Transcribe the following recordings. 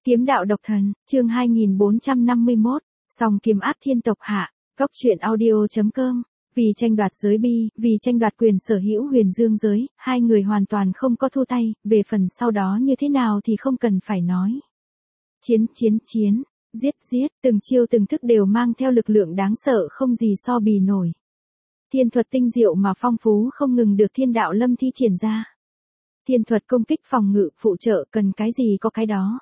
Kiếm đạo độc thần, chương 2451, song kiếm áp thiên tộc hạ, góc truyện audio.com. Vì tranh đoạt giới bi, vì tranh đoạt quyền sở hữu huyền dương giới, hai người hoàn toàn không có thu tay, về phần sau đó như thế nào thì không cần phải nói. Chiến, giết, từng chiêu từng thức đều mang theo lực lượng đáng sợ không gì so bì nổi. Thiên thuật tinh diệu mà phong phú không ngừng được Thiên Đạo Lâm thi triển ra. Thiên thuật công kích phòng ngự, phụ trợ cần cái gì có cái đó.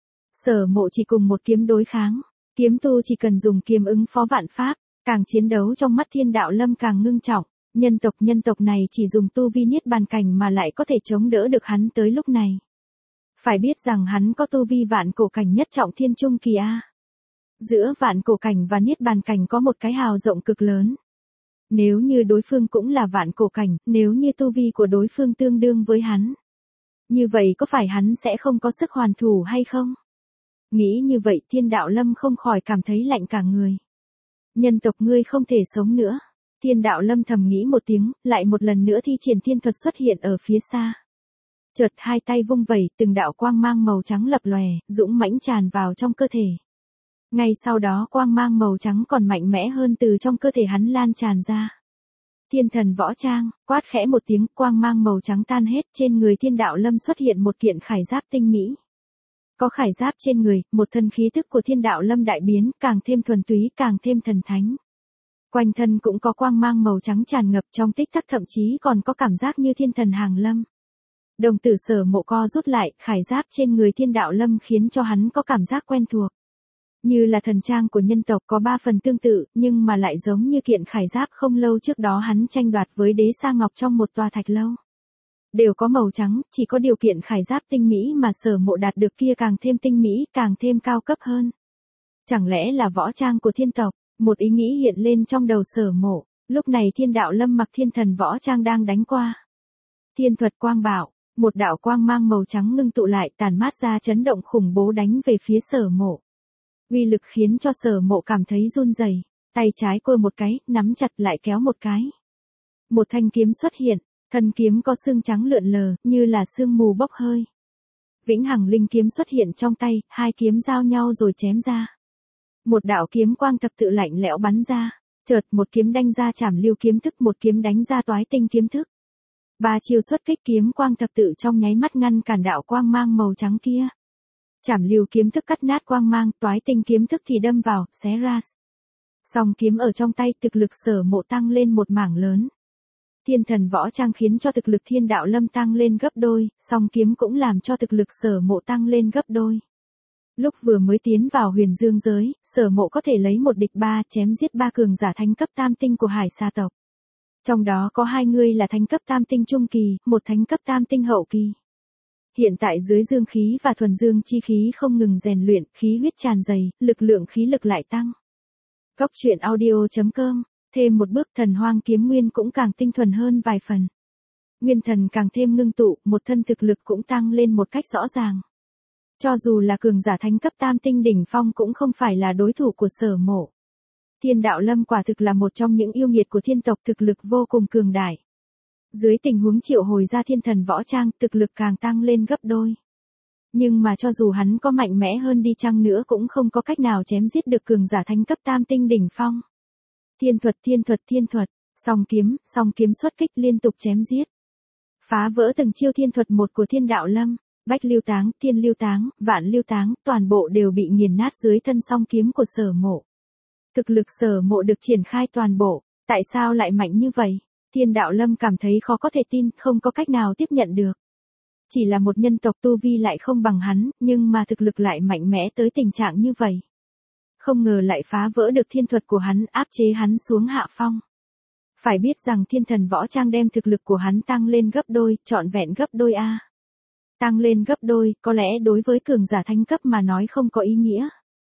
Sở Mộ chỉ cùng một kiếm đối kháng, kiếm tu chỉ cần dùng kiếm ứng phó vạn pháp, càng chiến đấu trong mắt Thiên Đạo Lâm càng ngưng trọng, nhân tộc này chỉ dùng tu vi niết bàn cảnh mà lại có thể chống đỡ được hắn tới lúc này. Phải biết rằng hắn có tu vi vạn cổ cảnh nhất trọng thiên trung kỳ a. Giữa vạn cổ cảnh và niết bàn cảnh có một cái hào rộng cực lớn. Nếu như đối phương cũng là vạn cổ cảnh, nếu như tu vi của đối phương tương đương với hắn, như vậy có phải hắn sẽ không có sức hoàn thủ hay không? Nghĩ như vậy Thiên Đạo Lâm không khỏi cảm thấy lạnh cả người. Nhân tộc ngươi không thể sống nữa. Thiên Đạo Lâm thầm nghĩ một tiếng, lại một lần nữa thi triển thiên thuật xuất hiện ở phía xa. Chợt hai tay vung vẩy, từng đạo quang mang màu trắng lập lòe, dũng mãnh tràn vào trong cơ thể. Ngay sau đó quang mang màu trắng còn mạnh mẽ hơn từ trong cơ thể hắn lan tràn ra. Thiên thần võ trang, quát khẽ một tiếng, quang mang màu trắng tan hết, trên người Thiên Đạo Lâm xuất hiện một kiện khải giáp tinh mỹ. Có khải giáp trên người, một thân khí tức của Thiên Đạo Lâm đại biến, càng thêm thuần túy, càng thêm thần thánh. Quanh thân cũng có quang mang màu trắng tràn ngập, trong tích tắc thậm chí còn có cảm giác như thiên thần hàng lâm. Đồng tử Sở Mộ co rút lại, khải giáp trên người Thiên Đạo Lâm khiến cho hắn có cảm giác quen thuộc. Như là thần trang của nhân tộc có 3 phần tương tự, nhưng mà lại giống như kiện khải giáp không lâu trước đó hắn tranh đoạt với Đế Sa Ngọc trong một tòa thạch lâu. Đều có màu trắng, chỉ có điều kiện khải giáp tinh mỹ mà Sở Mộ đạt được kia càng thêm tinh mỹ, càng thêm cao cấp hơn. Chẳng lẽ là võ trang của thiên tộc? Một ý nghĩ hiện lên trong đầu Sở Mộ, lúc này Thiên Đạo Lâm mặc thiên thần võ trang đang đánh qua. Thiên thuật quang bạo, một đạo quang mang màu trắng ngưng tụ lại tàn mát ra chấn động khủng bố đánh về phía Sở Mộ. Uy lực khiến cho Sở Mộ cảm thấy run rẩy, tay trái quơ một cái, nắm chặt lại kéo một cái. Một thanh kiếm xuất hiện, thân kiếm có xương trắng lượn lờ, như là sương mù bốc hơi. Vĩnh Hằng Linh kiếm xuất hiện trong tay, hai kiếm giao nhau rồi chém ra. Một đạo kiếm quang thập tự lạnh lẽo bắn ra, chợt một kiếm đánh ra Trảm Lưu kiếm thức, một kiếm đánh ra Toái Tinh kiếm thức. 3 chiêu xuất kích kiếm quang thập tự trong nháy mắt ngăn cản đạo quang mang màu trắng kia. Trảm Lưu kiếm thức cắt nát quang mang, Toái Tinh kiếm thức thì đâm vào, xé ra. Song kiếm ở trong tay, thực lực Sở Mộ tăng lên một mảng lớn. Thiên thần võ trang khiến cho thực lực Thiên Đạo Lâm tăng lên gấp đôi, song kiếm cũng làm cho thực lực Sở Mộ tăng lên gấp đôi. Lúc vừa mới tiến vào huyền dương giới, Sở Mộ có thể lấy một địch 3 chém giết 3 cường giả thánh cấp tam tinh của Hải Sa tộc. Trong đó có 2 người là thánh cấp tam tinh trung kỳ, một thánh cấp tam tinh hậu kỳ. Hiện tại dưới dương khí và thuần dương chi khí không ngừng rèn luyện, khí huyết tràn đầy, lực lượng khí lực lại tăng. Góc truyện audio.com, thêm một bước Thần Hoang kiếm nguyên cũng càng tinh thuần hơn vài phần. Nguyên thần càng thêm ngưng tụ, một thân thực lực cũng tăng lên một cách rõ ràng. Cho dù là cường giả thánh cấp tam tinh đỉnh phong cũng không phải là đối thủ của Sở Mộ. Thiên Đạo Lâm quả thực là một trong những yêu nghiệt của thiên tộc, thực lực vô cùng cường đại. Dưới tình huống triệu hồi ra thiên thần võ trang, thực lực càng tăng lên gấp đôi. Nhưng mà cho dù hắn có mạnh mẽ hơn đi chăng nữa cũng không có cách nào chém giết được cường giả thánh cấp tam tinh đỉnh phong. Thiên thuật, song kiếm xuất kích liên tục chém giết. Phá vỡ từng chiêu thiên thuật một của Thiên Đạo Lâm, Bách Lưu Táng, Thiên Lưu Táng, Vạn Lưu Táng, toàn bộ đều bị nghiền nát dưới thân song kiếm của Sở Mộ. Thực lực Sở Mộ được triển khai toàn bộ, tại sao lại mạnh như vậy? Thiên Đạo Lâm cảm thấy khó có thể tin, không có cách nào tiếp nhận được. Chỉ là một nhân tộc tu vi lại không bằng hắn, nhưng mà thực lực lại mạnh mẽ tới tình trạng như vậy. Không ngờ lại phá vỡ được thiên thuật của hắn, áp chế hắn xuống hạ phong. Phải biết rằng thiên thần võ trang đem thực lực của hắn tăng lên gấp đôi, trọn vẹn gấp đôi a. Tăng lên gấp đôi, có lẽ đối với cường giả thánh cấp mà nói không có ý nghĩa.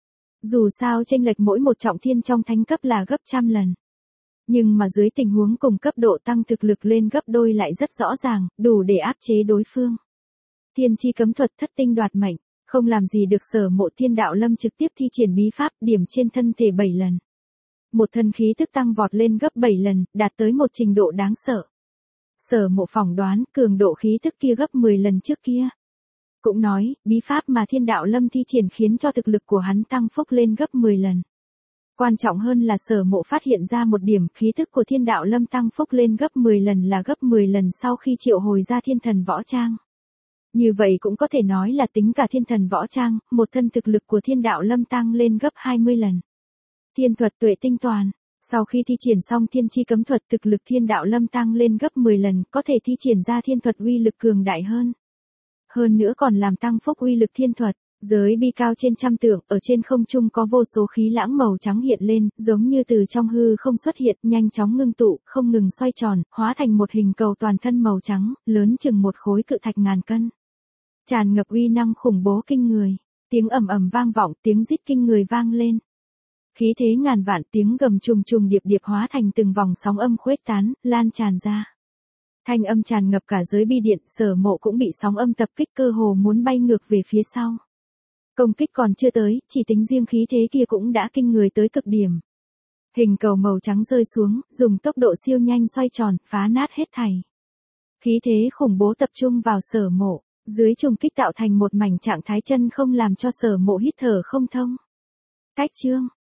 Dù sao chênh lệch mỗi một trọng thiên trong thánh cấp là gấp trăm lần. Nhưng mà dưới tình huống cùng cấp độ tăng thực lực lên gấp đôi lại rất rõ ràng, đủ để áp chế đối phương. Thiên chi cấm thuật thất tinh đoạt mệnh, không làm gì được Sở Mộ. Thiên Đạo Lâm trực tiếp thi triển bí pháp điểm trên thân thể 7 lần. Một thân khí tức tăng vọt lên gấp 7 lần, đạt tới một trình độ đáng sợ. Sở Mộ phỏng đoán cường độ khí tức kia gấp 10 lần trước kia. Cũng nói, bí pháp mà Thiên Đạo Lâm thi triển khiến cho thực lực của hắn tăng phúc lên gấp 10 lần. Quan trọng hơn là Sở Mộ phát hiện ra một điểm, khí thức của Thiên Đạo Lâm tăng phúc lên gấp 10 lần là gấp 10 lần sau khi triệu hồi ra Thiên Thần Võ Trang. Như vậy cũng có thể nói là tính cả Thiên Thần Võ Trang, một thân thực lực của Thiên Đạo Lâm tăng lên gấp 20 lần. Thiên thuật tuệ tinh toàn. Sau khi thi triển xong thiên chi cấm thuật, thực lực Thiên Đạo Lâm tăng lên gấp 10 lần, có thể thi triển ra thiên thuật uy lực cường đại hơn. Hơn nữa còn làm tăng phúc uy lực thiên thuật. Giới bi cao trên trăm trượng, ở trên không trung có vô số khí lãng màu trắng hiện lên, giống như từ trong hư không xuất hiện, nhanh chóng ngưng tụ, không ngừng xoay tròn, hóa thành một hình cầu toàn thân màu trắng, lớn chừng một khối cự thạch ngàn cân. Tràn ngập uy năng khủng bố kinh người. Tiếng ầm ầm vang vọng, tiếng rít kinh người vang lên. Khí thế ngàn vạn, tiếng gầm trùng trùng điệp điệp hóa thành từng vòng sóng âm khuếch tán, lan tràn ra. Thanh âm tràn ngập cả giới bi điện, Sở Mộ cũng bị sóng âm tập kích, cơ hồ muốn bay ngược về phía sau. Công kích còn chưa tới, chỉ tính riêng khí thế kia cũng đã kinh người tới cực điểm. Hình cầu màu trắng rơi xuống, dùng tốc độ siêu nhanh xoay tròn, phá nát hết thảy. Khí thế khủng bố tập trung vào Sở Mộ, dưới trùng kích tạo thành một mảnh trạng thái chân không làm cho Sở Mộ hít thở không thông. Cách chương.